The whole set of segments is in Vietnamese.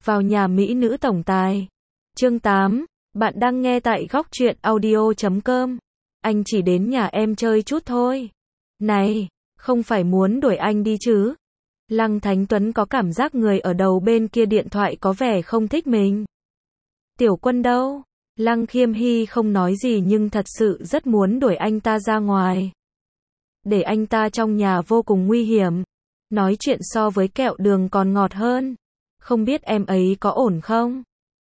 Vào nhà mỹ nữ tổng tài. Chương 8, bạn đang nghe tại góc truyện audio.com. Anh chỉ đến nhà em chơi chút thôi. Này, không phải muốn đuổi anh đi chứ? Lăng Thánh Tuấn có cảm giác người ở đầu bên kia điện thoại có vẻ không thích mình. Tiểu Quân đâu? Lăng Khiêm Hy không nói gì nhưng thật sự rất muốn đuổi anh ta ra ngoài. Để anh ta trong nhà vô cùng nguy hiểm. Nói chuyện so với kẹo đường còn ngọt hơn. Không biết em ấy có ổn không?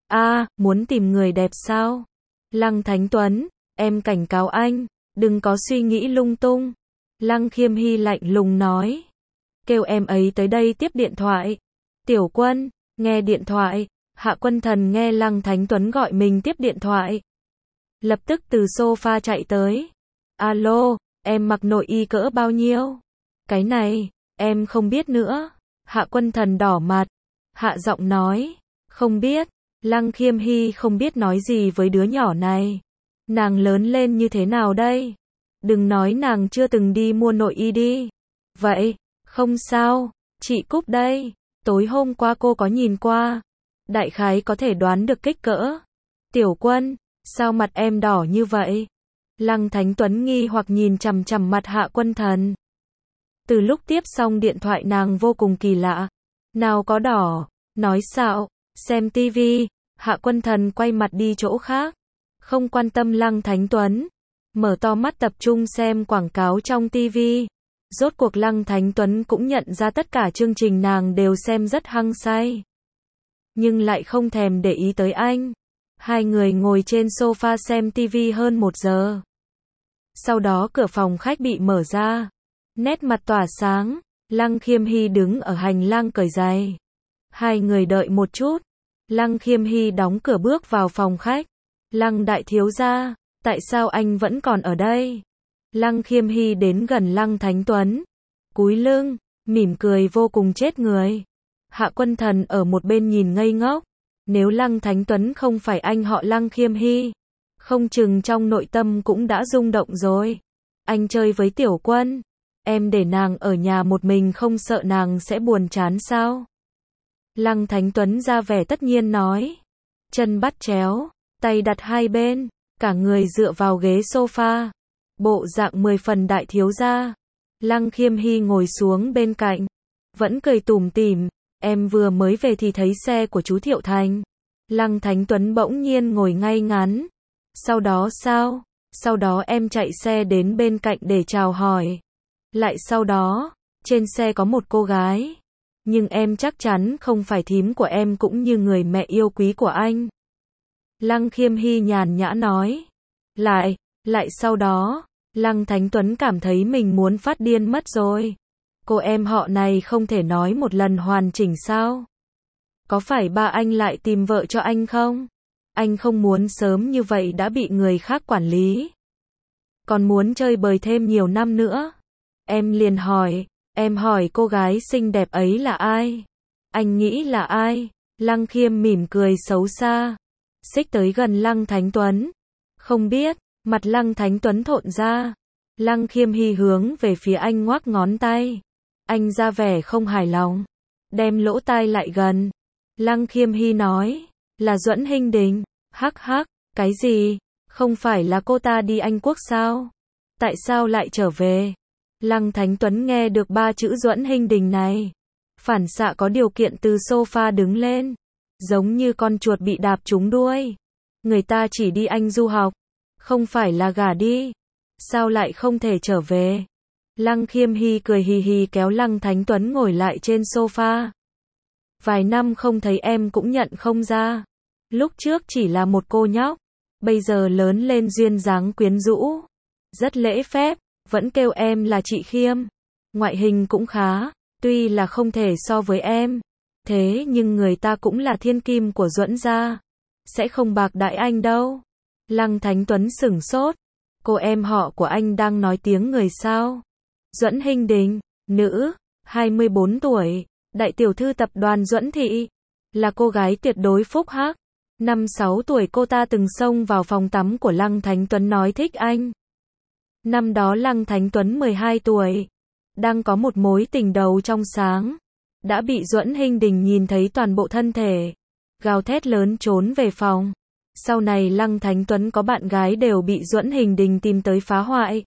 Muốn tìm người đẹp sao? Lăng Thánh Tuấn, em cảnh cáo anh, đừng có suy nghĩ lung tung. Lăng Khiêm Hy lạnh lùng nói. Kêu em ấy tới đây tiếp điện thoại. Tiểu Quân, nghe điện thoại. Hạ Quân Thần nghe Lăng Thánh Tuấn gọi mình tiếp điện thoại. Lập tức từ sofa chạy tới. Alo, em mặc nội y cỡ bao nhiêu? Cái này, em không biết nữa. Hạ Quân Thần đỏ mặt. Hạ giọng nói. Không biết. Lăng Khiêm Hy không biết nói gì với đứa nhỏ này. Nàng lớn lên như thế nào đây? Đừng nói nàng chưa từng đi mua nội y đi. Vậy, không sao, chị Cúc đây. Tối hôm qua cô có nhìn qua. Đại khái có thể đoán được kích cỡ. Tiểu Quân, sao mặt em đỏ như vậy? Lăng Thánh Tuấn nghi hoặc nhìn chằm chằm mặt Hạ Quân Thần. Từ lúc tiếp xong điện thoại nàng vô cùng kỳ lạ. Nào có đỏ, nói xạo, xem tivi. Hạ Quân Thần quay mặt đi chỗ khác. Không quan tâm Lăng Thánh Tuấn. Mở to mắt tập trung xem quảng cáo trong tivi. Rốt cuộc Lăng Thánh Tuấn cũng nhận ra tất cả chương trình nàng đều xem rất hăng say. Nhưng lại không thèm để ý tới anh. Hai người ngồi trên sofa xem tivi hơn 1 giờ. Sau đó cửa phòng khách bị mở ra. Nét mặt tỏa sáng. Lăng Khiêm Hy đứng ở hành lang cởi giày. Hai người đợi một chút. Lăng Khiêm Hy đóng cửa bước vào phòng khách. Lăng đại thiếu gia, tại sao anh vẫn còn ở đây? Lăng Khiêm Hy đến gần Lăng Thánh Tuấn. Cúi lưng, mỉm cười vô cùng chết người. Hạ Quân Thần ở một bên nhìn ngây ngốc. Nếu Lăng Thánh Tuấn không phải anh họ Lăng Khiêm Hy, không chừng trong nội tâm cũng đã rung động rồi. Anh chơi với Tiểu Quân, em để nàng ở nhà một mình không sợ nàng sẽ buồn chán sao? Lăng Thánh Tuấn ra vẻ tất nhiên nói. Chân bắt chéo, tay đặt hai bên, cả người dựa vào ghế sofa. Bộ dạng 10 phần đại thiếu gia. Lăng Khiêm Hy ngồi xuống bên cạnh, vẫn cười tủm tỉm. Em vừa mới về thì thấy xe của chú Thiệu Thành. Lăng Thánh Tuấn bỗng nhiên ngồi ngay ngắn. Sau đó sao? Sau đó em chạy xe đến bên cạnh để chào hỏi. Lại sau đó, trên xe có một cô gái. Nhưng em chắc chắn không phải thím của em cũng như người mẹ yêu quý của anh. Lăng Khiêm Hy nhàn nhã nói. Lại sau đó, Lăng Thánh Tuấn cảm thấy mình muốn phát điên mất rồi. Cô em họ này không thể nói một lần hoàn chỉnh sao? Có phải ba anh lại tìm vợ cho anh không? Anh không muốn sớm như vậy đã bị người khác quản lý. Còn muốn chơi bời thêm nhiều năm nữa. Em liền hỏi, em hỏi cô gái xinh đẹp ấy là ai? Anh nghĩ là ai? Lăng Khiêm mỉm cười xấu xa. Xích tới gần Lăng Thánh Tuấn. Không biết, mặt Lăng Thánh Tuấn thộn ra. Lăng Khiêm Hy hướng về phía anh ngoắc ngón tay. Anh ra vẻ không hài lòng. Đem lỗ tai lại gần. Lăng Khiêm Hy nói. Là Duẫn Hinh Đình. Hắc hắc, cái gì? Không phải là cô ta đi Anh Quốc sao? Tại sao lại trở về? Lăng Thánh Tuấn nghe được 3 chữ Duẫn Hinh Đình này. Phản xạ có điều kiện từ sofa đứng lên. Giống như con chuột bị đạp trúng đuôi. Người ta chỉ đi Anh du học. Không phải là gả đi. Sao lại không thể trở về? Lăng Khiêm Hy cười hì hì kéo Lăng Thánh Tuấn ngồi lại trên sofa. Vài năm không thấy em cũng nhận không ra. Lúc trước chỉ là một cô nhóc. Bây giờ lớn lên duyên dáng quyến rũ. Rất lễ phép, vẫn kêu em là chị Khiêm. Ngoại hình cũng khá, tuy là không thể so với em. Thế nhưng người ta cũng là thiên kim của Duẫn gia. Sẽ không bạc đãi anh đâu. Lăng Thánh Tuấn sửng sốt. Cô em họ của anh đang nói tiếng người sao? Duẫn Hinh Đình, nữ, 24 tuổi, đại tiểu thư tập đoàn Duẫn Thị. Là cô gái tuyệt đối phúc hắc. 5-6 tuổi cô ta từng xông vào phòng tắm của Lăng Thánh Tuấn nói thích anh. Năm đó Lăng Thánh Tuấn 12 tuổi. Đang có một mối tình đầu trong sáng. Đã bị Duẫn Hinh Đình nhìn thấy toàn bộ thân thể. gào thét lớn trốn về phòng. Sau này Lăng Thánh Tuấn có bạn gái đều bị Duẫn Hình Đình tìm tới phá hoại.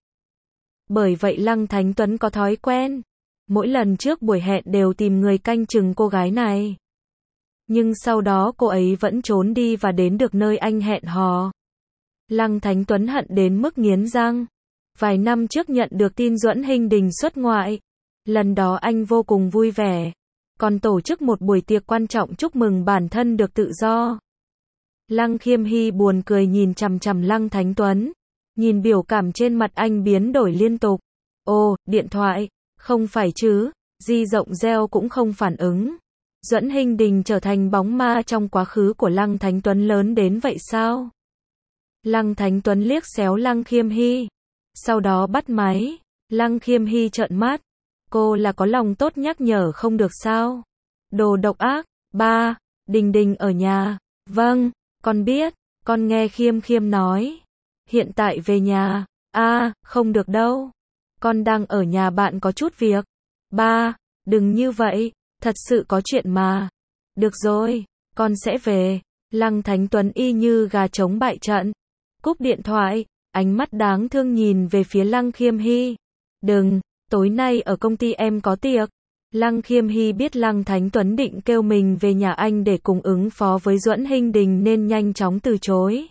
Bởi vậy Lăng Thánh Tuấn có thói quen, mỗi lần trước buổi hẹn đều tìm người canh chừng cô gái này. Nhưng sau đó cô ấy vẫn trốn đi và đến được nơi anh hẹn hò. Lăng Thánh Tuấn hận đến mức nghiến răng. Vài năm trước nhận được tin Duẫn Hình Đình xuất ngoại. Lần đó anh vô cùng vui vẻ. Còn tổ chức một buổi tiệc quan trọng chúc mừng bản thân được tự do. Lăng Khiêm Hy buồn cười nhìn chằm chằm Lăng Thánh Tuấn. Nhìn biểu cảm trên mặt anh biến đổi liên tục. Ồ, điện thoại. Không phải chứ. Di Rộng reo cũng không phản ứng. Duẫn Hình Đình trở thành bóng ma trong quá khứ của Lăng Thánh Tuấn lớn đến vậy sao? Lăng Thánh Tuấn liếc xéo Lăng Khiêm Hy. Sau đó bắt máy. Lăng Khiêm Hy trợn mắt. Cô là có lòng tốt nhắc nhở không được sao? Đồ độc ác. Ba, Đình Đình ở nhà. Vâng, con biết. Con nghe Khiêm Khiêm nói. Hiện tại về nhà. Không được đâu. Con đang ở nhà bạn có chút việc. Ba, đừng như vậy. Thật sự có chuyện mà. Được rồi, con sẽ về. Lăng Thánh Tuấn y như gà trống bại trận. Cúp điện thoại, ánh mắt đáng thương nhìn về phía Lăng Khiêm Hy. Đừng, tối nay ở công ty em có tiệc. Lăng Khiêm Hy biết Lăng Thánh Tuấn định kêu mình về nhà anh để cùng ứng phó với Duẫn Hình Đình nên nhanh chóng từ chối.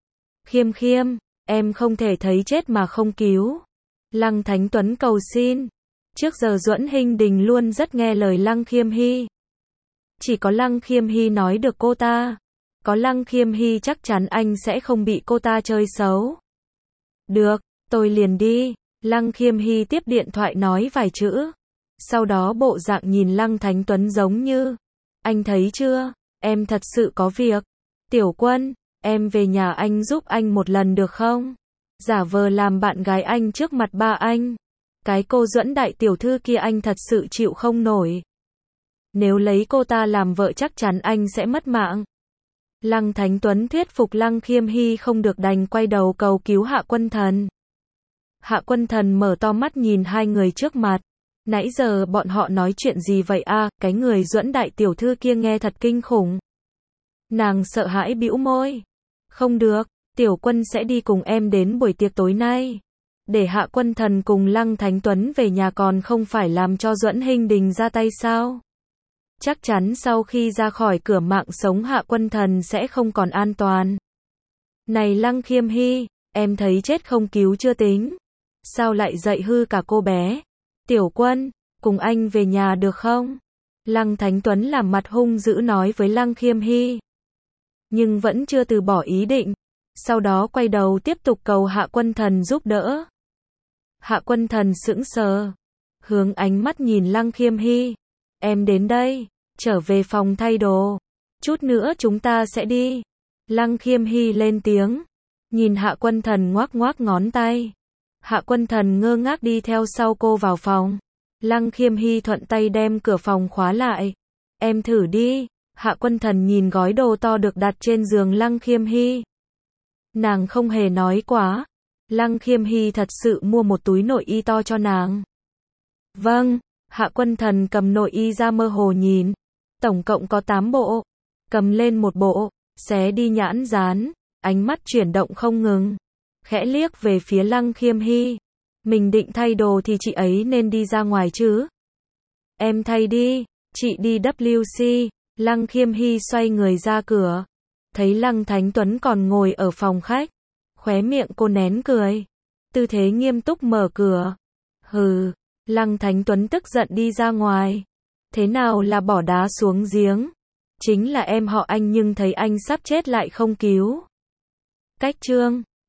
Khiêm Khiêm, em không thể thấy chết mà không cứu. Lăng Thánh Tuấn cầu xin. Trước giờ Duẫn Hình Đình luôn rất nghe lời Lăng Khiêm Hy. Chỉ có Lăng Khiêm Hy nói được cô ta. Có Lăng Khiêm Hy chắc chắn anh sẽ không bị cô ta chơi xấu. Được, tôi liền đi. Lăng Khiêm Hy tiếp điện thoại nói vài chữ. Sau đó bộ dạng nhìn Lăng Thánh Tuấn giống như. Anh thấy chưa, em thật sự có việc. Tiểu Quân, em về nhà anh giúp anh một lần được không? Giả vờ làm bạn gái anh trước mặt ba anh. Cái cô Duẫn đại tiểu thư kia anh thật sự chịu không nổi. Nếu lấy cô ta làm vợ chắc chắn anh sẽ mất mạng. Lăng Thánh Tuấn thuyết phục Lăng Khiêm Hy không được đành quay đầu cầu cứu Hạ Quân Thần. Hạ Quân Thần mở to mắt nhìn hai người trước mặt. Nãy giờ bọn họ nói chuyện gì vậy à? Cái người Duẫn đại tiểu thư kia nghe thật kinh khủng. Nàng sợ hãi bĩu môi. Không được, Tiểu Quân sẽ đi cùng em đến buổi tiệc tối nay. Để Hạ Quân Thần cùng Lăng Thánh Tuấn về nhà còn không phải làm cho Duẫn Hình Đình ra tay sao? Chắc chắn sau khi ra khỏi cửa mạng sống Hạ Quân Thần sẽ không còn an toàn. Này Lăng Khiêm Hy, em thấy chết không cứu chưa tính. Sao lại dạy hư cả cô bé? Tiểu Quân, cùng anh về nhà được không? Lăng Thánh Tuấn làm mặt hung dữ nói với Lăng Khiêm Hy. Nhưng vẫn chưa từ bỏ ý định. Sau đó quay đầu tiếp tục cầu Hạ Quân Thần giúp đỡ. Hạ Quân Thần sững sờ. Hướng ánh mắt nhìn Lăng Khiêm Hy. Em đến đây, trở về phòng thay đồ. Chút nữa chúng ta sẽ đi. Lăng Khiêm Hy lên tiếng. Nhìn Hạ Quân Thần ngoác ngoác ngón tay. Hạ Quân Thần ngơ ngác đi theo sau cô vào phòng. Lăng Khiêm Hy thuận tay đem cửa phòng khóa lại. Em thử đi. Hạ Quân Thần nhìn gói đồ to được đặt trên giường Lăng Khiêm Hy. Nàng không hề nói quá. Lăng Khiêm Hy thật sự mua một túi nội y to cho nàng. Vâng, Hạ Quân Thần cầm nội y ra mơ hồ nhìn. Tổng cộng có 8 bộ. Cầm lên một bộ, xé đi nhãn dán, ánh mắt chuyển động không ngừng. Khẽ liếc về phía Lăng Khiêm Hy. Mình định thay đồ thì chị ấy nên đi ra ngoài chứ. Em thay đi, chị đi WC. Lăng Khiêm Hy xoay người ra cửa. Thấy Lăng Thánh Tuấn còn ngồi ở phòng khách. Khóe miệng cô nén cười. Tư thế nghiêm túc mở cửa. Hừ, Lăng Thánh Tuấn tức giận đi ra ngoài. Thế nào là bỏ đá xuống giếng? Chính là em họ anh nhưng thấy anh sắp chết lại không cứu. Cách chương